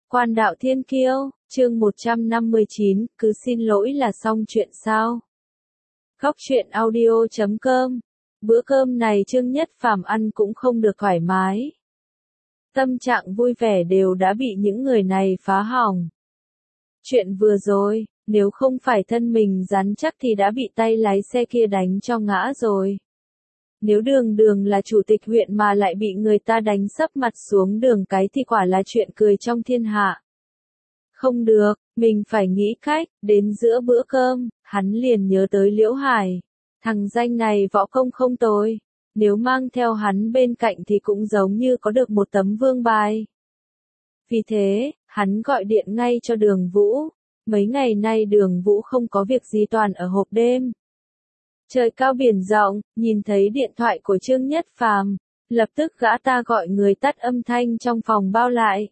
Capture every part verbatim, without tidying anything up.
Quan đạo thiên kiêu, chương một trăm năm mươi chín, cứ xin lỗi là xong chuyện sao? Góc truyện audio chấm com. Bữa cơm này Trương Nhất Phàm ăn cũng không được thoải mái. Tâm trạng vui vẻ đều đã bị những người này phá hỏng. Chuyện vừa rồi, nếu không phải thân mình rắn chắc thì đã bị tay lái xe kia đánh cho ngã rồi. Nếu Đường Đường là chủ tịch huyện mà lại bị người ta đánh sấp mặt xuống đường cái thì quả là chuyện cười trong thiên hạ. Không được, mình phải nghĩ cách. Đến giữa bữa cơm, hắn liền nhớ tới Liễu Hải. Thằng danh này võ công không tồi. Nếu mang theo hắn bên cạnh thì cũng giống như có được một tấm vương bài. Vì thế, hắn gọi điện ngay cho Đường Vũ. Mấy ngày nay Đường Vũ không có việc gì toàn ở hộp đêm. Trời cao biển rộng, nhìn thấy điện thoại của Trương Nhất Phàm, lập tức gã ta gọi người tắt âm thanh trong phòng bao lại.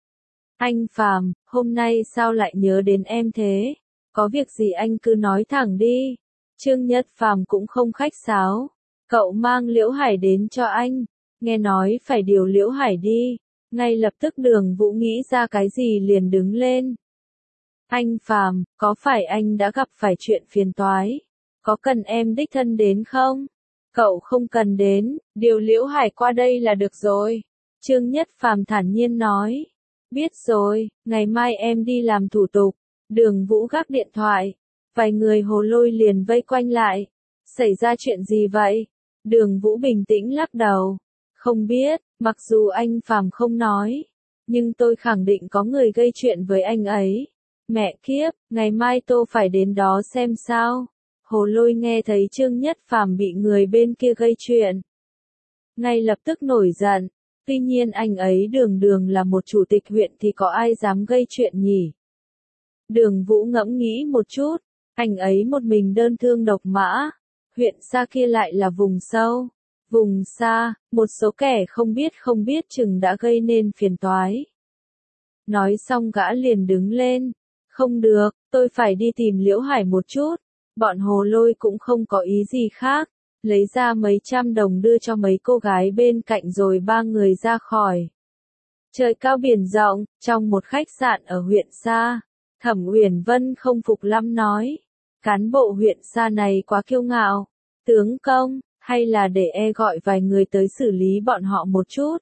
Anh Phàm, hôm nay sao lại nhớ đến em thế? Có việc gì anh cứ nói thẳng đi. Trương Nhất Phàm cũng không khách sáo. Cậu mang Liễu Hải đến cho anh. Nghe nói phải điều Liễu Hải đi. Ngay lập tức Đường Vũ nghĩ ra cái gì liền đứng lên. Anh Phàm, có phải anh đã gặp phải chuyện phiền toái? Có cần em đích thân đến không? Cậu không cần đến, điều Liễu Hải qua đây là được rồi. Trương Nhất Phàm thản nhiên nói. Biết rồi, ngày mai em đi làm thủ tục. Đường Vũ gác điện thoại. Vài người hồ lôi liền vây quanh lại. Xảy ra chuyện gì vậy? Đường Vũ bình tĩnh lắc đầu. Không biết, mặc dù anh Phàm không nói. Nhưng tôi khẳng định có người gây chuyện với anh ấy. Mẹ kiếp, ngày mai tôi phải đến đó xem sao. Hồ lôi nghe thấy Trương Nhất Phàm bị người bên kia gây chuyện. Ngay lập tức nổi giận. Tuy nhiên anh ấy Đường Đường là một chủ tịch huyện thì có ai dám gây chuyện nhỉ? Đường Vũ ngẫm nghĩ một chút. Anh ấy một mình đơn thương độc mã. Huyện xa kia lại là vùng sâu. Vùng xa, một số kẻ không biết không biết chừng đã gây nên phiền toái. Nói xong gã liền đứng lên. Không được, tôi phải đi tìm Liễu Hải một chút. Bọn hồ lôi cũng không có ý gì khác, lấy ra mấy trăm đồng đưa cho mấy cô gái bên cạnh rồi ba người ra khỏi. Trời cao biển rộng, trong một khách sạn ở huyện Sa, Thẩm Uyển Vân không phục lắm nói. Cán bộ huyện Sa này quá kiêu ngạo. Tướng công, hay là để e gọi vài người tới xử lý bọn họ một chút.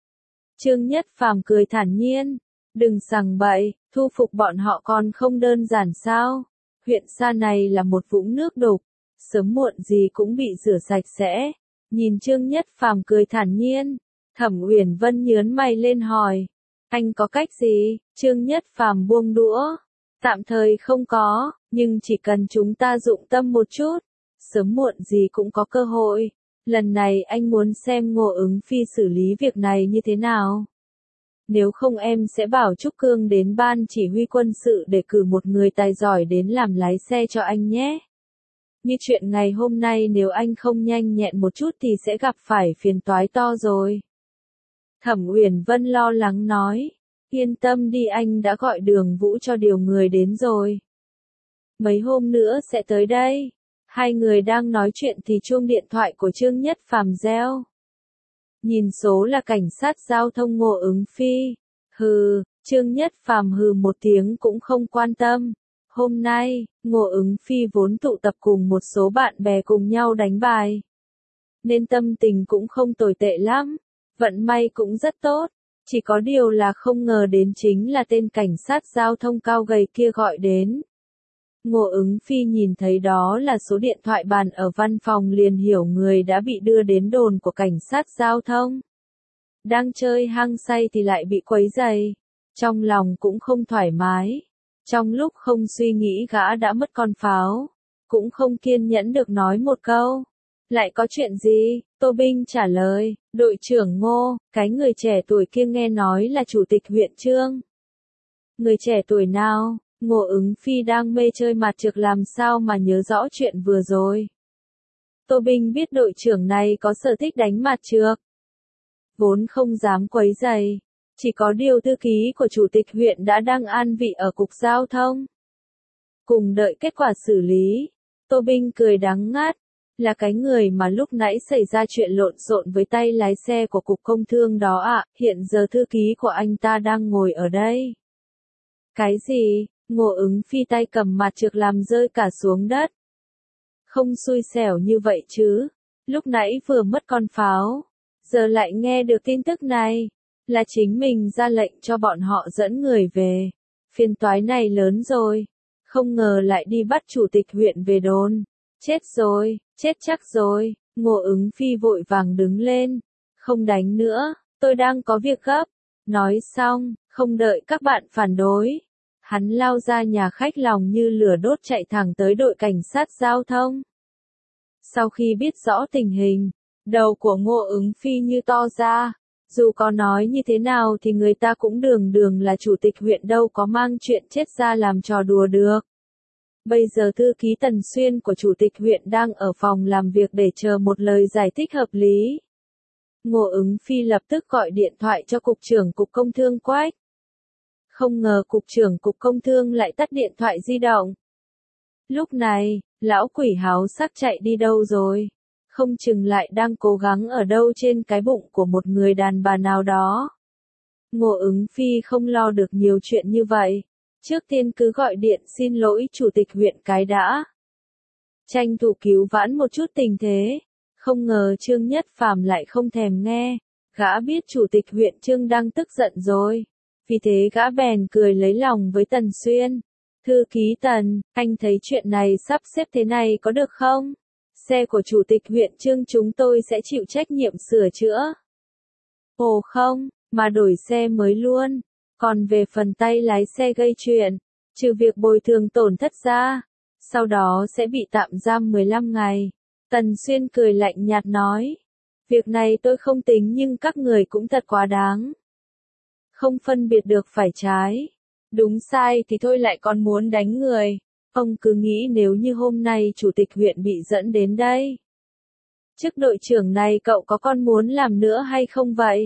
Trương Nhất Phàm cười thản nhiên. Đừng sằng bậy, thu phục bọn họ còn không đơn giản sao? Huyện Sa này là một vũng nước đục, sớm muộn gì cũng bị rửa sạch sẽ. Nhìn Trương Nhất Phàm cười thản nhiên, Thẩm Uyển Vân nhớn mày lên hỏi, anh có cách gì? Trương Nhất Phàm buông đũa, tạm thời không có, nhưng chỉ cần chúng ta dụng tâm một chút, sớm muộn gì cũng có cơ hội. Lần này anh muốn xem Ngô Ứng Phi xử lý việc này như thế nào. Nếu không em sẽ bảo Trúc Cương đến ban chỉ huy quân sự để cử một người tài giỏi đến làm lái xe cho anh nhé. Như chuyện ngày hôm nay nếu anh không nhanh nhẹn một chút thì sẽ gặp phải phiền toái to rồi. Thẩm Uyển Vân lo lắng nói. Yên tâm đi, anh đã gọi Đường Vũ cho điều người đến rồi. Mấy hôm nữa sẽ tới đây. Hai người đang nói chuyện thì chuông điện thoại của Trương Nhất Phàm reo. Nhìn số là cảnh sát giao thông Ngô Ứng Phi. Hừ, Trương Nhất Phàm hừ một tiếng cũng không quan tâm. Hôm nay, Ngô Ứng Phi vốn tụ tập cùng một số bạn bè cùng nhau đánh bài. Nên tâm tình cũng không tồi tệ lắm. Vận may cũng rất tốt. Chỉ có điều là không ngờ đến chính là tên cảnh sát giao thông cao gầy kia gọi đến. Ngô Ứng Phi nhìn thấy đó là số điện thoại bàn ở văn phòng liền hiểu người đã bị đưa đến đồn của cảnh sát giao thông. Đang chơi hăng say thì lại bị quấy rầy. Trong lòng cũng không thoải mái. Trong lúc không suy nghĩ gã đã mất con pháo. Cũng không kiên nhẫn được nói một câu. Lại có chuyện gì? Tô Binh trả lời. Đội trưởng Ngô, cái người trẻ tuổi kia nghe nói là chủ tịch huyện Trương. Người trẻ tuổi nào? Ngô Ứng Phi đang mê chơi mặt trược làm sao mà nhớ rõ chuyện vừa rồi. Tô Binh biết đội trưởng này có sở thích đánh mặt trược. Vốn không dám quấy rầy. Chỉ có điều thư ký của chủ tịch huyện đã đang an vị ở cục giao thông. Cùng đợi kết quả xử lý. Tô Binh cười đắng ngắt. Là cái người mà lúc nãy xảy ra chuyện lộn xộn với tay lái xe của cục công thương đó ạ. À, hiện giờ thư ký của anh ta đang ngồi ở đây. Cái gì? Ngô Ứng Phi tay cầm mặt trược làm rơi cả xuống đất. Không xui xẻo như vậy chứ. Lúc nãy vừa mất con pháo. Giờ lại nghe được tin tức này. Là chính mình ra lệnh cho bọn họ dẫn người về. Phiền toái này lớn rồi. Không ngờ lại đi bắt chủ tịch huyện về đồn. Chết rồi, chết chắc rồi. Ngô Ứng Phi vội vàng đứng lên. Không đánh nữa, tôi đang có việc gấp. Nói xong, không đợi các bạn phản đối. Hắn lao ra nhà khách lòng như lửa đốt chạy thẳng tới đội cảnh sát giao thông. Sau khi biết rõ tình hình, đầu của Ngô Ứng Phi như to ra. Dù có nói như thế nào thì người ta cũng đường đường là chủ tịch huyện đâu có mang chuyện chết ra làm trò đùa được. Bây giờ thư ký Tần Xuyên của chủ tịch huyện đang ở phòng làm việc để chờ một lời giải thích hợp lý. Ngô Ứng Phi lập tức gọi điện thoại cho cục trưởng cục công thương Quách. Không ngờ cục trưởng cục công thương lại tắt điện thoại di động. Lúc này, lão quỷ háo sắc chạy đi đâu rồi? Không chừng lại đang cố gắng ở đâu trên cái bụng của một người đàn bà nào đó. Ngô Ứng Phi không lo được nhiều chuyện như vậy. Trước tiên cứ gọi điện xin lỗi chủ tịch huyện cái đã. Tranh thủ cứu vãn một chút tình thế. Không ngờ Trương Nhất Phàm lại không thèm nghe. Gã biết chủ tịch huyện Trương đang tức giận rồi. Vì thế gã bèn cười lấy lòng với Tần Xuyên. Thư ký Tần, anh thấy chuyện này sắp xếp thế này có được không? Xe của chủ tịch huyện Trương chúng tôi sẽ chịu trách nhiệm sửa chữa. Ồ không, mà đổi xe mới luôn. Còn về phần tay lái xe gây chuyện, trừ việc bồi thường tổn thất ra, sau đó sẽ bị tạm giam mười lăm ngày. Tần Xuyên cười lạnh nhạt nói. Việc này tôi không tính nhưng các người cũng thật quá đáng. Không phân biệt được phải trái. Đúng sai thì thôi lại còn muốn đánh người. Ông cứ nghĩ nếu như hôm nay chủ tịch huyện bị dẫn đến đây. Chức đội trưởng này cậu có còn muốn làm nữa hay không vậy?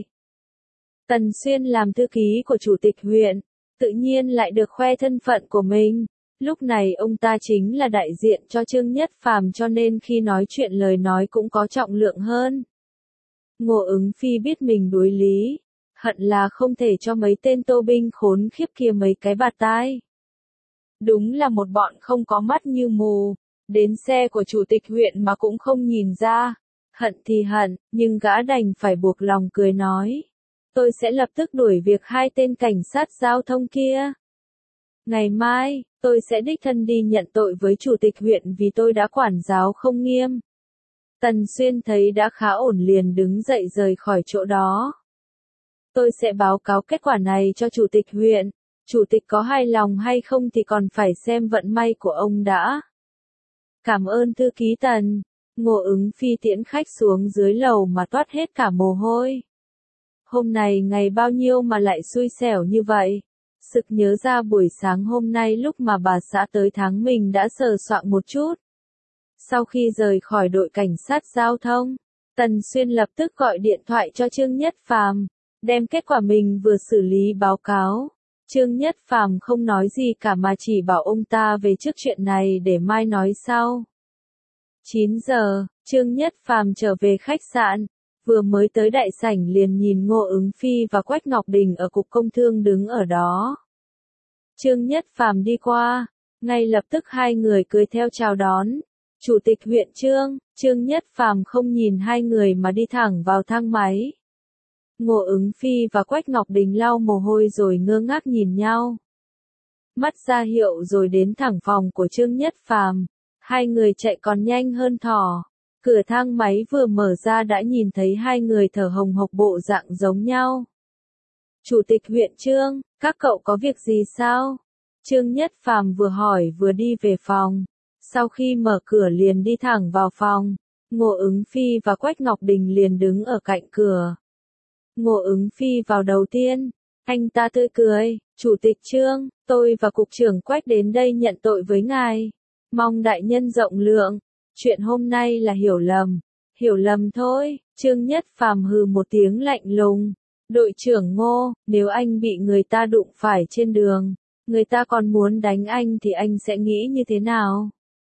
Tần Xuyên làm thư ký của chủ tịch huyện, tự nhiên lại được khoe thân phận của mình. Lúc này ông ta chính là đại diện cho Trương Nhất Phàm cho nên khi nói chuyện lời nói cũng có trọng lượng hơn. Ngô Ứng Phi biết mình đối lý, hận là không thể cho mấy tên tô binh khốn khiếp kia mấy cái bạt tai. Đúng là một bọn không có mắt như mù, đến xe của chủ tịch huyện mà cũng không nhìn ra. Hận thì hận, nhưng gã đành phải buộc lòng cười nói. Tôi sẽ lập tức đuổi việc hai tên cảnh sát giao thông kia. Ngày mai, tôi sẽ đích thân đi nhận tội với chủ tịch huyện vì tôi đã quản giáo không nghiêm. Tần Xuyên thấy đã khá ổn liền đứng dậy rời khỏi chỗ đó. Tôi sẽ báo cáo kết quả này cho chủ tịch huyện. Chủ tịch có hài lòng hay không thì còn phải xem vận may của ông đã. Cảm ơn thư ký Tần. Ngô Ứng Phi tiễn khách xuống dưới lầu mà toát hết cả mồ hôi. Hôm này ngày bao nhiêu mà lại xui xẻo như vậy. Sực nhớ ra buổi sáng hôm nay lúc mà bà xã tới tháng mình đã sờ soạng một chút. Sau khi rời khỏi đội cảnh sát giao thông, Tần Xuyên lập tức gọi điện thoại cho Trương Nhất Phàm, đem kết quả mình vừa xử lý báo cáo. Trương Nhất Phàm không nói gì cả mà chỉ bảo ông ta về trước chuyện này để mai nói sau. chín giờ, Trương Nhất Phàm trở về khách sạn, vừa mới tới đại sảnh liền nhìn Ngô Ứng Phi và Quách Ngọc Đình ở cục công thương đứng ở đó. Trương Nhất Phàm đi qua, ngay lập tức hai người cười theo chào đón. Chủ tịch huyện Trương, Trương Nhất Phàm không nhìn hai người mà đi thẳng vào thang máy. Ngô Ứng Phi và Quách Ngọc Đình lau mồ hôi rồi ngơ ngác nhìn nhau. Mắt ra hiệu rồi đến thẳng phòng của Trương Nhất Phàm. Hai người chạy còn nhanh hơn thỏ. Cửa thang máy vừa mở ra đã nhìn thấy hai người thở hồng hộc bộ dạng giống nhau. Chủ tịch huyện Trương, các cậu có việc gì sao? Trương Nhất Phàm vừa hỏi vừa đi về phòng. Sau khi mở cửa liền đi thẳng vào phòng. Ngô Ứng Phi và Quách Ngọc Đình liền đứng ở cạnh cửa. Ngô Ứng Phi vào đầu tiên. Anh ta tươi cười, Chủ tịch Trương, tôi và Cục trưởng Quách đến đây nhận tội với ngài. Mong đại nhân rộng lượng. Chuyện hôm nay là hiểu lầm. Hiểu lầm thôi. Trương Nhất Phàm hừ một tiếng lạnh lùng. Đội trưởng Ngô, nếu anh bị người ta đụng phải trên đường, người ta còn muốn đánh anh thì anh sẽ nghĩ như thế nào?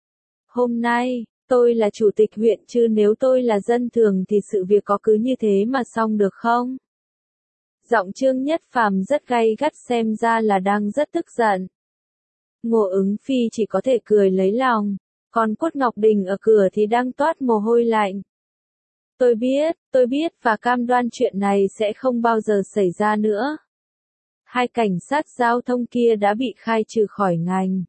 Hôm nay, tôi là chủ tịch huyện chứ nếu tôi là dân thường thì sự việc có cứ như thế mà xong được không? Giọng Trương Nhất Phàm rất gay gắt, xem ra là đang rất tức giận. Ngô Ứng Phi chỉ có thể cười lấy lòng, còn Quất Ngọc Đình ở cửa thì đang toát mồ hôi lạnh. Tôi biết, tôi biết và cam đoan chuyện này sẽ không bao giờ xảy ra nữa. Hai cảnh sát giao thông kia đã bị khai trừ khỏi ngành.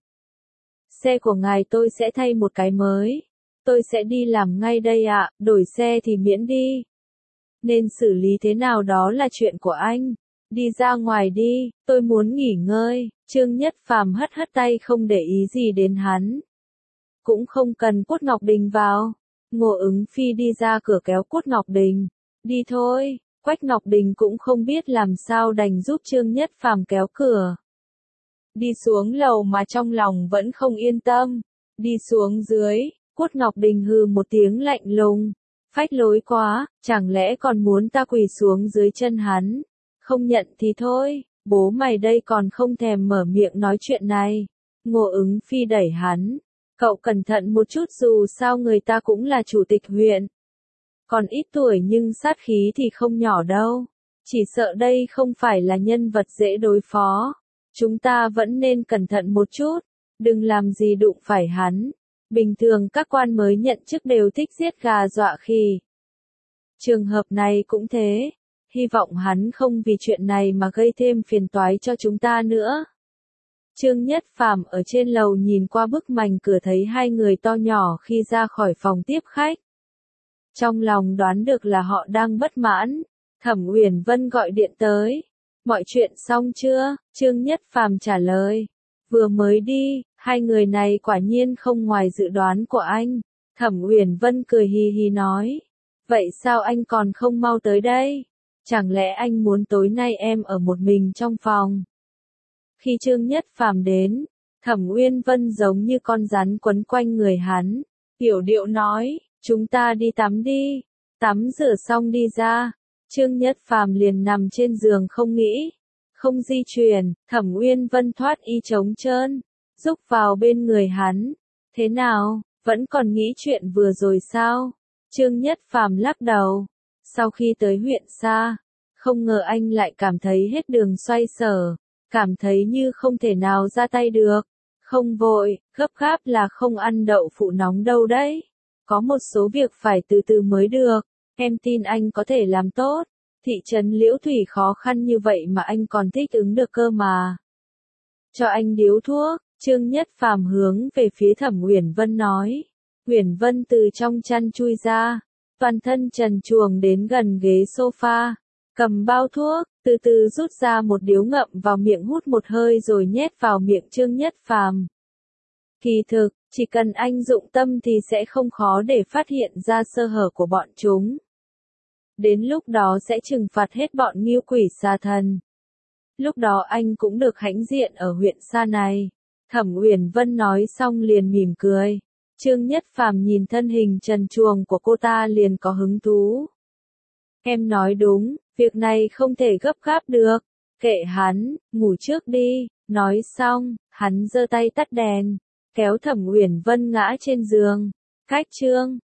Xe của ngài tôi sẽ thay một cái mới. Tôi sẽ đi làm ngay đây ạ, đổi xe thì miễn đi. Nên xử lý thế nào đó là chuyện của anh. Đi ra ngoài đi, tôi muốn nghỉ ngơi. Trương Nhất Phàm hất hất tay không để ý gì đến hắn. Cũng không cần Quất Ngọc Đình vào. Ngô Ứng Phi đi ra cửa kéo Quất Ngọc Đình. Đi thôi. Quách Ngọc Đình cũng không biết làm sao đành giúp Trương Nhất Phàm kéo cửa. Đi xuống lầu mà trong lòng vẫn không yên tâm. Đi xuống dưới, Quất Ngọc Đình hừ một tiếng lạnh lùng. Phách lối quá, chẳng lẽ còn muốn ta quỳ xuống dưới chân hắn? Không nhận thì thôi, bố mày đây còn không thèm mở miệng nói chuyện này. Ngô Ứng Phi đẩy hắn. Cậu cẩn thận một chút, dù sao người ta cũng là chủ tịch huyện. Còn ít tuổi nhưng sát khí thì không nhỏ đâu. Chỉ sợ đây không phải là nhân vật dễ đối phó. Chúng ta vẫn nên cẩn thận một chút. Đừng làm gì đụng phải hắn. Bình thường các quan mới nhận chức đều thích giết gà dọa khỉ. Trường hợp này cũng thế. Hy vọng hắn không vì chuyện này mà gây thêm phiền toái cho chúng ta nữa. Trương Nhất Phàm ở trên lầu nhìn qua bức mảnh cửa thấy hai người to nhỏ khi ra khỏi phòng tiếp khách. Trong lòng đoán được là họ đang bất mãn. Thẩm Uyển Vân gọi điện tới. Mọi chuyện xong chưa? Trương Nhất Phàm trả lời. Vừa mới đi, hai người này quả nhiên không ngoài dự đoán của anh. Thẩm Uyển Vân cười hì hì nói. Vậy sao anh còn không mau tới đây? Chẳng lẽ anh muốn tối nay em ở một mình trong phòng? Khi Trương Nhất Phàm đến, Thẩm Uyên Vân giống như con rắn quấn quanh người hắn. Hiểu điệu nói, chúng ta đi tắm đi. Tắm rửa xong đi ra. Trương Nhất Phàm liền nằm trên giường không nghĩ, không di chuyển. Thẩm Uyên Vân thoát y trống trơn, rúc vào bên người hắn. Thế nào, vẫn còn nghĩ chuyện vừa rồi sao? Trương Nhất Phàm lắc đầu. Sau khi tới huyện xa, không ngờ anh lại cảm thấy hết đường xoay sở, cảm thấy như không thể nào ra tay được. Không vội, gấp gáp là không ăn đậu phụ nóng đâu đấy. Có một số việc phải từ từ mới được. Em tin anh có thể làm tốt. Thị trấn Liễu Thủy khó khăn như vậy mà anh còn thích ứng được cơ mà. Cho anh điếu thuốc. Trương Nhất Phàm hướng về phía Thẩm Uyển Vân nói. Uyển Vân từ trong chăn chui ra, toàn thân trần truồng đến gần ghế sofa, cầm bao thuốc, từ từ rút ra một điếu ngậm vào miệng, hút một hơi rồi nhét vào miệng Trương Nhất Phàm. Kỳ thực, chỉ cần anh dụng tâm thì sẽ không khó để phát hiện ra sơ hở của bọn chúng. Đến lúc đó sẽ trừng phạt hết bọn Ngưu Quỷ Xà Thần. Lúc đó anh cũng được hãnh diện ở huyện xa này. Thẩm Uyển Vân nói xong liền mỉm cười. Trương Nhất Phàm nhìn thân hình trần truồng của cô ta liền có hứng thú. Em nói đúng, việc này không thể gấp gáp được. Kệ hắn, ngủ trước đi. Nói xong, hắn giơ tay tắt đèn, kéo Thẩm Uyển Vân ngã trên giường. Cách Trương